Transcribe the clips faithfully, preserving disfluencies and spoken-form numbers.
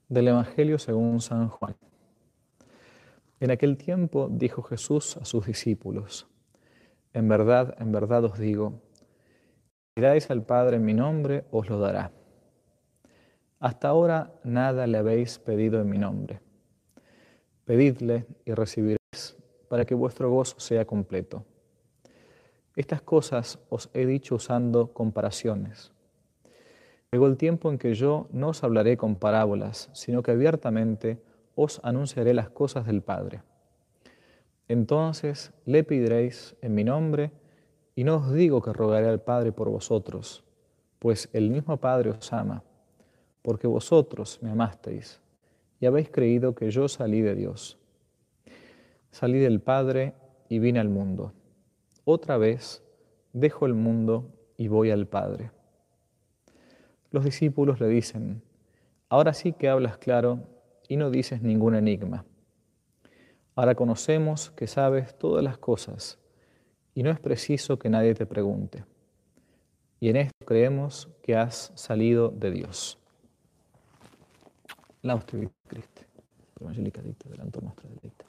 Del Evangelio según San Juan. En aquel tiempo dijo Jesús a sus discípulos: En verdad, en verdad os digo, si pidáis al Padre en mi nombre, os lo dará. Hasta ahora nada le habéis pedido en mi nombre. Pedidle y recibiréis, para que vuestro gozo sea completo. Estas cosas os he dicho usando comparaciones. Llegó el tiempo en que yo no os hablaré con parábolas, sino que abiertamente os anunciaré las cosas del Padre. Entonces le pediréis en mi nombre, y no os digo que rogaré al Padre por vosotros, pues el mismo Padre os ama, porque vosotros me amasteis, y habéis creído que yo salí de Dios. Salí del Padre y vine al mundo. Otra vez dejo el mundo y voy al Padre. Los discípulos le dicen: Ahora sí que hablas claro y no dices ningún enigma. Ahora conocemos que sabes todas las cosas y no es preciso que nadie te pregunte. Y en esto creemos que has salido de Dios. Lauste vit Christe, pro angelica dicta, delantor nostra delecta.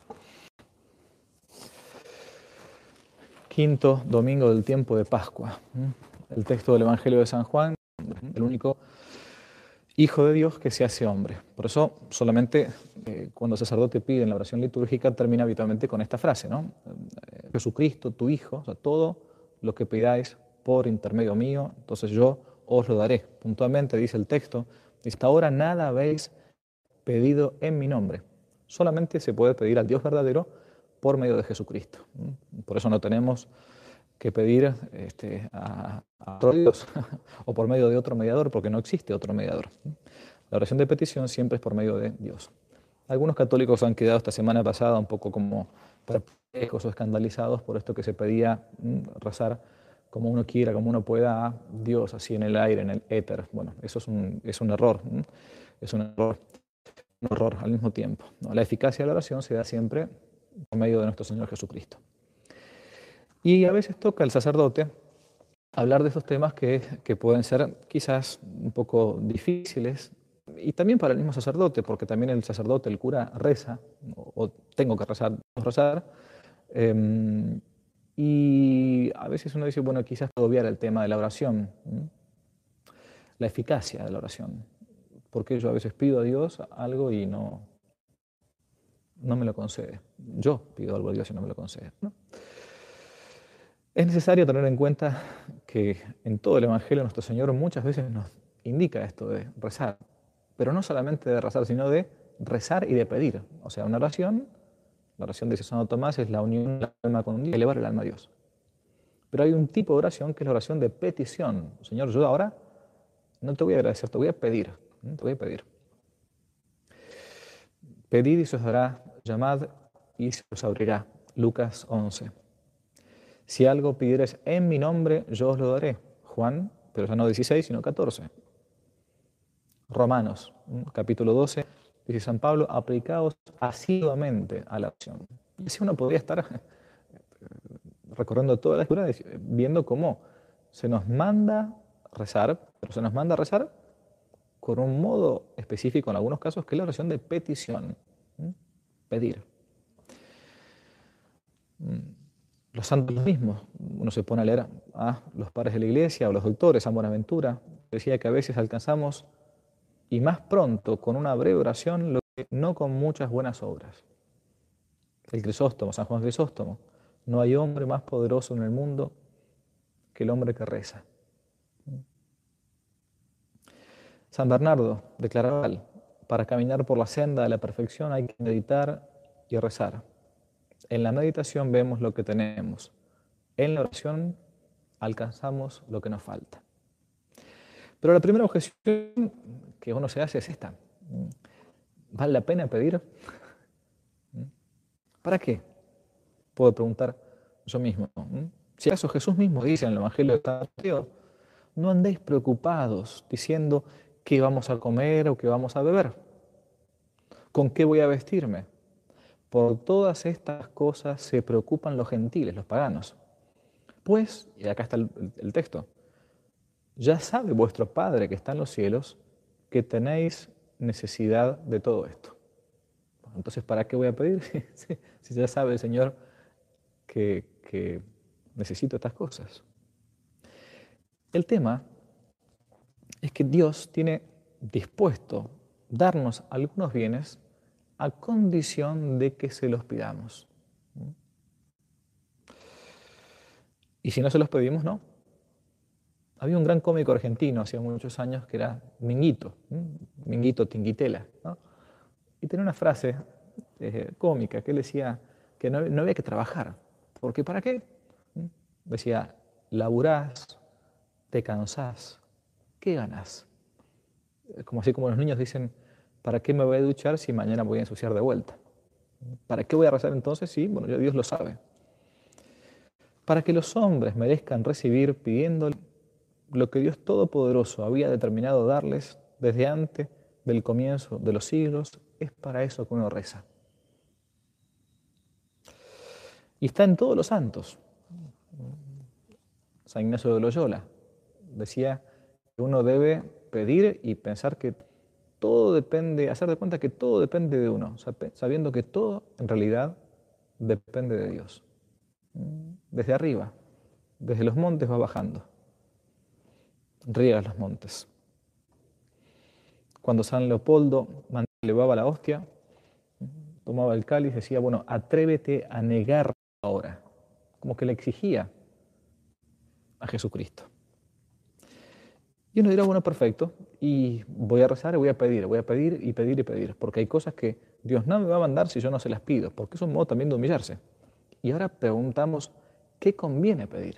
Quinto domingo del tiempo de Pascua. El texto del Evangelio de San Juan, el único Hijo de Dios que se hace hombre. Por eso solamente eh, cuando el sacerdote pide en la oración litúrgica termina habitualmente con esta frase, ¿no? Eh, Jesucristo, tu Hijo, o sea, todo lo que pidáis por intermedio mío, entonces yo os lo daré. Puntualmente dice el texto, hasta ahora nada habéis pedido en mi nombre. Solamente se puede pedir al Dios verdadero por medio de Jesucristo. Por eso no tenemos que pedir este, a, a otro Dios o por medio de otro mediador, porque no existe otro mediador. La oración de petición siempre es por medio de Dios. Algunos católicos han quedado esta semana pasada un poco como perplejos o escandalizados por esto que se pedía rezar como uno quiera, como uno pueda a Dios, así en el aire, en el éter. Bueno, eso es un, es un error, es un error, un horror al mismo tiempo, ¿no? La eficacia de la oración se da siempre por medio de nuestro Señor Jesucristo. Y a veces toca al sacerdote hablar de estos temas que, que pueden ser quizás un poco difíciles, y también para el mismo sacerdote, porque también el sacerdote, el cura, reza, o, o tengo que rezar, rezar eh, y a veces uno dice, bueno, quizás puedo obviar el tema de la oración, ¿sí? La eficacia de la oración, porque yo a veces pido a Dios algo y no, no me lo concede. Yo pido algo a Dios y no me lo concede, ¿no? Es necesario tener en cuenta que en todo el Evangelio nuestro Señor muchas veces nos indica esto de rezar, pero no solamente de rezar, sino de rezar y de pedir. O sea, una oración, la oración de Santo Tomás es la unión del alma con Dios, elevar el alma a Dios. Pero hay un tipo de oración que es la oración de petición. Señor, yo ahora no te voy a agradecer, te voy a pedir, te voy a pedir. Pedid y se os dará, llamad y se os abrirá. Lucas once. Si algo pidieres en mi nombre, yo os lo daré. Juan, pero ya no dieciséis, sino catorce. Romanos, capítulo doce, dice San Pablo, aplicaos asiduamente a la oración. Y así uno podría estar recorriendo toda la escritura viendo cómo se nos manda rezar, pero se nos manda rezar con un modo específico en algunos casos, que es la oración de petición. Pedir. Los santos mismos, uno se pone a leer a los padres de la iglesia o los doctores, San Buenaventura, decía que a veces alcanzamos, y más pronto, con una breve oración, lo que no con muchas buenas obras. El Crisóstomo, San Juan Crisóstomo, no hay hombre más poderoso en el mundo que el hombre que reza. San Bernardo declaraba, para caminar por la senda de la perfección hay que meditar y rezar. En la meditación vemos lo que tenemos. En la oración alcanzamos lo que nos falta. Pero la primera objeción que uno se hace es esta. ¿Vale la pena pedir? ¿Para qué? Puedo preguntar yo mismo. Si acaso Jesús mismo dice en el Evangelio de San Mateo, no andéis preocupados diciendo qué vamos a comer o qué vamos a beber. ¿Con qué voy a vestirme? Por todas estas cosas se preocupan los gentiles, los paganos. Pues, y acá está el, el, el texto, ya sabe vuestro Padre que está en los cielos que tenéis necesidad de todo esto. Entonces, ¿para qué voy a pedir? Si ya sabe el Señor que, que necesito estas cosas. El tema es que Dios tiene dispuesto darnos algunos bienes a condición de que se los pidamos. Y si no se los pedimos, no. Había un gran cómico argentino hace muchos años que era Minguito, Minguito Tinguitela, ¿no? Y tenía una frase eh, cómica que él decía que no, no había que trabajar. ¿Porque para qué? Decía, laburás, te cansás, ¿qué ganás? Como así como los niños dicen, ¿para qué me voy a duchar si mañana voy a ensuciar de vuelta? ¿Para qué voy a rezar entonces? Sí, bueno, ya Dios lo sabe. Para que los hombres merezcan recibir pidiendo lo que Dios Todopoderoso había determinado darles desde antes del comienzo de los siglos, es para eso que uno reza. Y está en todos los santos. San Ignacio de Loyola decía que uno debe pedir y pensar que todo depende, hacer de cuenta que todo depende de uno, sabiendo que todo en realidad depende de Dios. Desde arriba, desde los montes va bajando, riega los montes. Cuando San Leopoldo elevaba la hostia, tomaba el cáliz y decía, bueno, atrévete a negar ahora, como que le exigía a Jesucristo. Y uno dirá, bueno, perfecto, y voy a rezar y voy a pedir, voy a pedir y pedir y pedir, porque hay cosas que Dios no me va a mandar si yo no se las pido, porque es un modo también de humillarse. Y ahora preguntamos, ¿qué conviene pedir?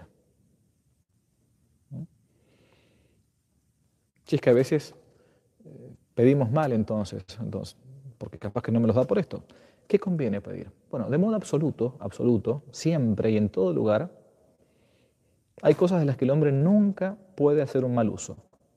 Si es que a veces eh, pedimos mal entonces, entonces, porque capaz que no me los da por esto. ¿Qué conviene pedir? Bueno, de modo absoluto, absoluto, siempre y en todo lugar, hay cosas de las que el hombre nunca puede hacer un mal uso.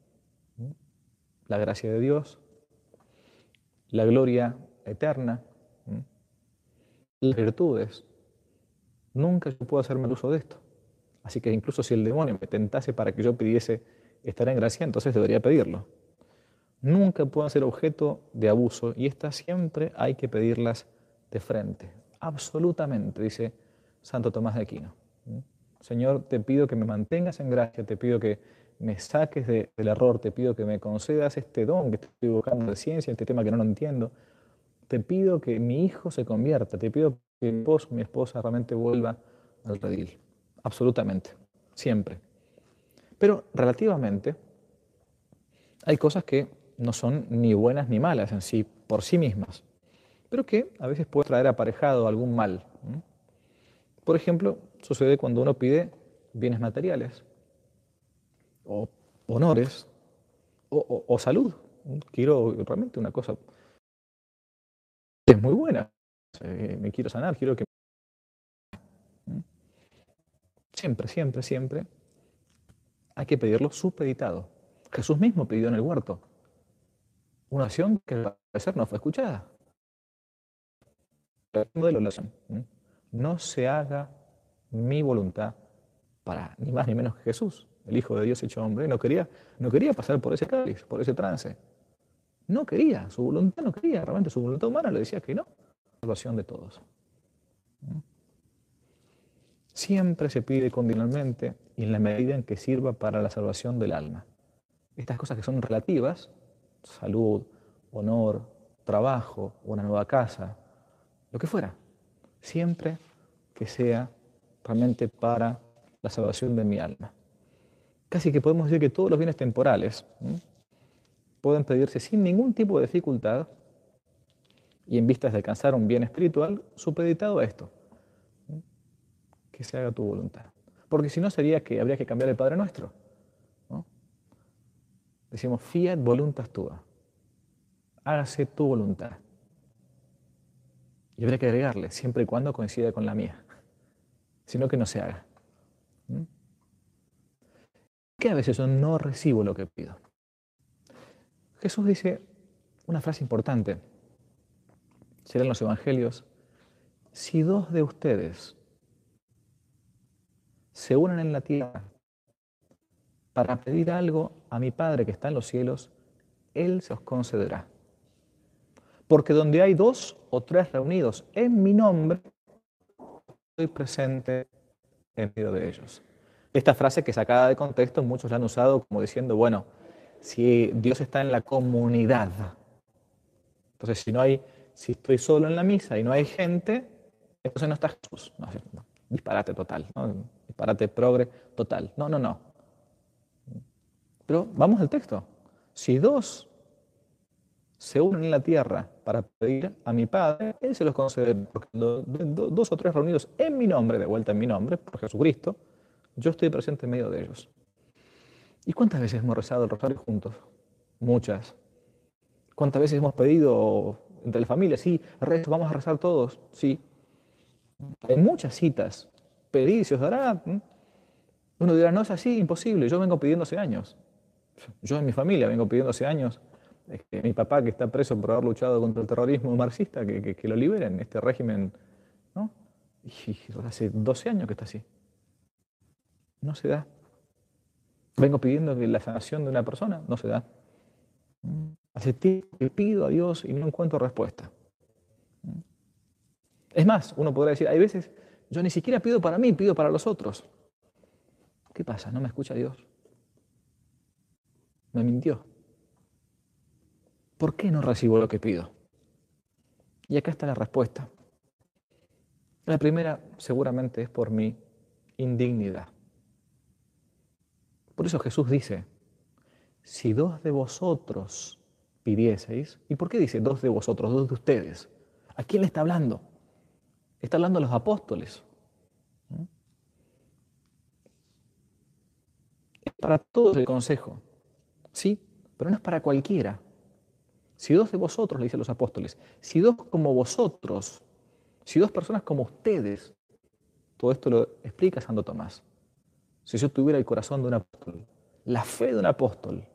La gracia de Dios, la gloria eterna, las virtudes. Nunca yo puedo hacer mal uso de esto. Así que incluso si el demonio me tentase para que yo pidiese estar en gracia, entonces debería pedirlo. Nunca puedo ser objeto de abuso y estas siempre hay que pedirlas de frente. Absolutamente, dice Santo Tomás de Aquino. Señor, te pido que me mantengas en gracia, te pido que me saques de, del error, te pido que me concedas este don que estoy buscando de ciencia, este tema que no lo entiendo. Te pido que mi hijo se convierta, te pido que mi esposo, mi esposa realmente vuelva al redil. Absolutamente, siempre. Pero relativamente, hay cosas que no son ni buenas ni malas en sí, por sí mismas, pero que a veces puede traer aparejado algún mal. Por ejemplo, sucede cuando uno pide bienes materiales, o honores, o, o, o salud. Quiero realmente una cosa, es muy buena, eh, me quiero sanar, quiero que... Siempre, siempre, siempre hay que pedirlo supeditado. Jesús mismo pidió en el huerto una oración que al parecer no fue escuchada. El modelo de la oración. No se haga mi voluntad para ni más ni menos que Jesús, el Hijo de Dios hecho hombre. No quería, no quería pasar por ese cáliz, por ese trance. No quería, su voluntad no quería, realmente su voluntad humana le decía que no. Salvación de todos. Siempre se pide continuamente y en la medida en que sirva para la salvación del alma. Estas cosas que son relativas, salud, honor, trabajo, una nueva casa, lo que fuera, siempre que sea realmente para la salvación de mi alma. Casi que podemos decir que todos los bienes temporales ¿sí? pueden pedirse sin ningún tipo de dificultad y en vistas de alcanzar un bien espiritual supeditado a esto, ¿sí? que se haga tu voluntad. Porque si no sería que habría que cambiar el Padre Nuestro, ¿no? Decimos, fiat voluntas tua, hágase tu voluntad. Y habría que agregarle, siempre y cuando coincida con la mía, sino que no se haga. ¿Mm? Que a veces yo no recibo lo que pido. Jesús dice una frase importante, será en los evangelios, si dos de ustedes se unen en la tierra para pedir algo a mi Padre que está en los cielos, Él se os concederá. Porque donde hay dos o tres reunidos en mi nombre, estoy presente en medio de ellos. Esta frase que sacada de contexto, muchos la han usado como diciendo, bueno, si Dios está en la comunidad, entonces si no hay, si estoy solo en la misa y no hay gente, entonces no está Jesús. No, no, disparate total, ¿no? Disparate progre total. No, no, no. Pero vamos al texto. Si dos se unen en la tierra para pedir a mi Padre, Él se los concede, porque do, do, dos o tres reunidos en mi nombre, de vuelta en mi nombre, por Jesucristo, yo estoy presente en medio de ellos. ¿Y cuántas veces hemos rezado el rosario juntos? Muchas. ¿Cuántas veces hemos pedido entre la familia? Sí, rezo, vamos a rezar todos. Sí. Hay muchas citas. Pedid y se os dará. Uno dirá, no es así, imposible. Yo vengo pidiendo hace años. Yo en mi familia vengo pidiendo hace años. Este, mi papá, que está preso por haber luchado contra el terrorismo marxista, que, que, que lo liberen, este régimen, ¿no? Y hace doce años que está así. No se da. Vengo pidiendo que la sanación de una persona, no se da. Hace tiempo que pido a Dios y no encuentro respuesta. Es más, uno podría decir, hay veces, yo ni siquiera pido para mí, pido para los otros. ¿Qué pasa? ¿No me escucha Dios? Me mintió. ¿Por qué no recibo lo que pido? Y acá está la respuesta. La primera seguramente es por mi indignidad. Por eso Jesús dice, si dos de vosotros pidieseis, ¿y por qué dice dos de vosotros, dos de ustedes? ¿A quién le está hablando? Está hablando a los apóstoles. Es para todos el consejo, sí, pero no es para cualquiera. Si dos de vosotros, le dicen los apóstoles, si dos como vosotros, si dos personas como ustedes, todo esto lo explica Santo Tomás. Si yo tuviera el corazón de un apóstol, la fe de un apóstol,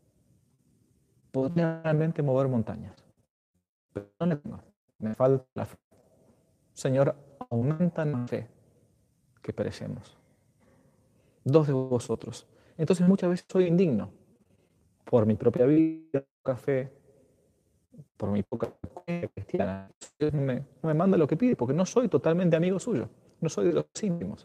podría realmente mover montañas. Pero no le tengo, me falta la fe. Señor, aumenta la fe, que perecemos. Dos de vosotros. Entonces muchas veces soy indigno por mi propia vida, poca fe, por mi poca fe cristiana. Dios no me, no me manda lo que pide porque no soy totalmente amigo suyo, no soy de los íntimos.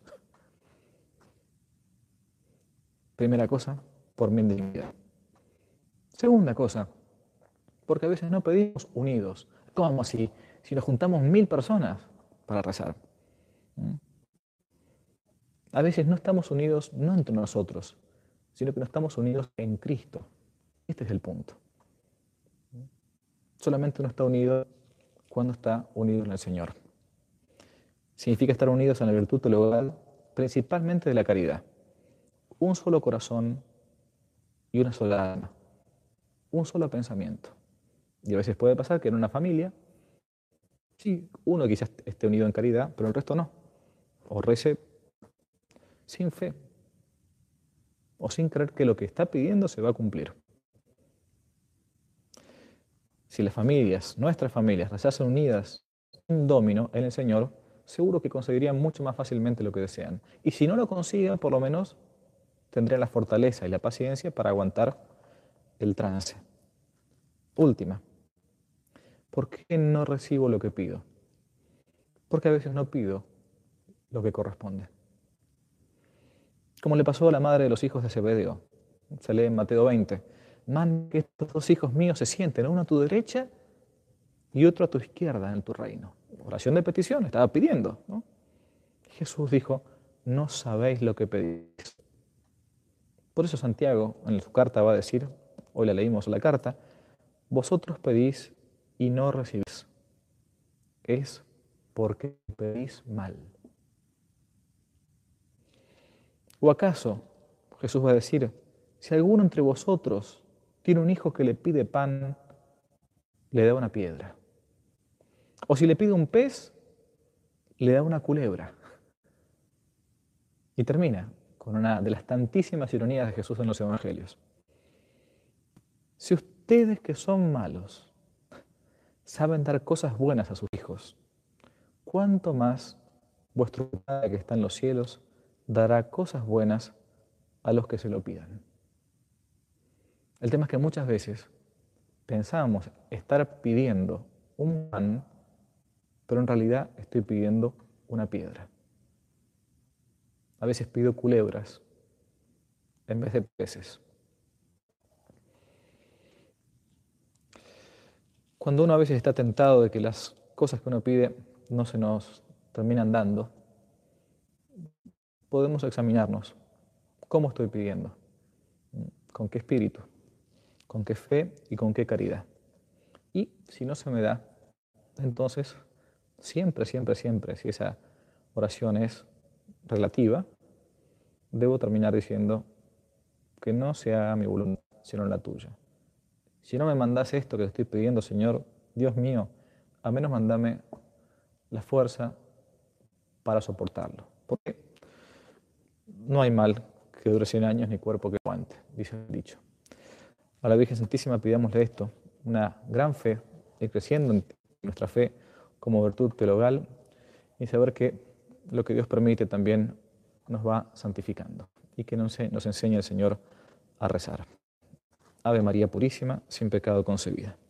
Primera cosa, por mi indignidad. Segunda cosa, porque a veces no pedimos unidos. ¿Cómo si, si nos juntamos mil personas para rezar? A veces no estamos unidos no entre nosotros, sino que no estamos unidos en Cristo. Este es el punto. Solamente uno está unido cuando está unido en el Señor. Significa estar unidos en la virtud teologal, principalmente de la caridad. Un solo corazón y una sola alma. Un solo pensamiento. Y a veces puede pasar que en una familia, sí, uno quizás esté unido en caridad, pero el resto no. O rece sin fe. O sin creer que lo que está pidiendo se va a cumplir. Si las familias, nuestras familias, rezasen unidas en domino en el Señor, seguro que conseguirían mucho más fácilmente lo que desean. Y si no lo consiguen, por lo menos tendrían la fortaleza y la paciencia para aguantar el trance. Última. ¿Por qué no recibo lo que pido? Porque a veces no pido lo que corresponde. Como le pasó a la madre de los hijos de Zebedeo. Se lee en Mateo veinte. Manda que estos dos hijos míos se sienten, uno a tu derecha y otro a tu izquierda en tu reino. Oración de petición, estaba pidiendo, ¿no? Jesús dijo, no sabéis lo que pedís. Por eso Santiago en su carta va a decir, hoy la leímos la carta, vosotros pedís y no recibís. Es porque pedís mal. ¿O acaso Jesús va a decir, si alguno entre vosotros tiene un hijo que le pide pan, le da una piedra? O si le pide un pez, le da una culebra. Y termina con una de las tantísimas ironías de Jesús en los Evangelios. Si ustedes que son malos saben dar cosas buenas a sus hijos, ¿cuánto más vuestro Padre que está en los cielos dará cosas buenas a los que se lo pidan? El tema es que muchas veces pensamos estar pidiendo un pan, pero en realidad estoy pidiendo una piedra. A veces pido culebras en vez de peces. Cuando uno a veces está tentado de que las cosas que uno pide no se nos terminan dando, podemos examinarnos. ¿Cómo estoy pidiendo? ¿Con qué espíritu? ¿Con qué fe y con qué caridad? Y si no se me da, entonces siempre, siempre, siempre, si esa oración es relativa, debo terminar diciendo que no se haga mi voluntad, sino la tuya. Si no me mandás esto que te estoy pidiendo, Señor, Dios mío, al menos mandame la fuerza para soportarlo. Porque no hay mal que dure cien años ni cuerpo que aguante, dice el dicho. A la Virgen Santísima pidámosle esto, una gran fe, ir creciendo en nuestra fe como virtud teologal y saber que lo que Dios permite también nos va santificando y que nos enseñe el Señor a rezar. Ave María Purísima, sin pecado concebida.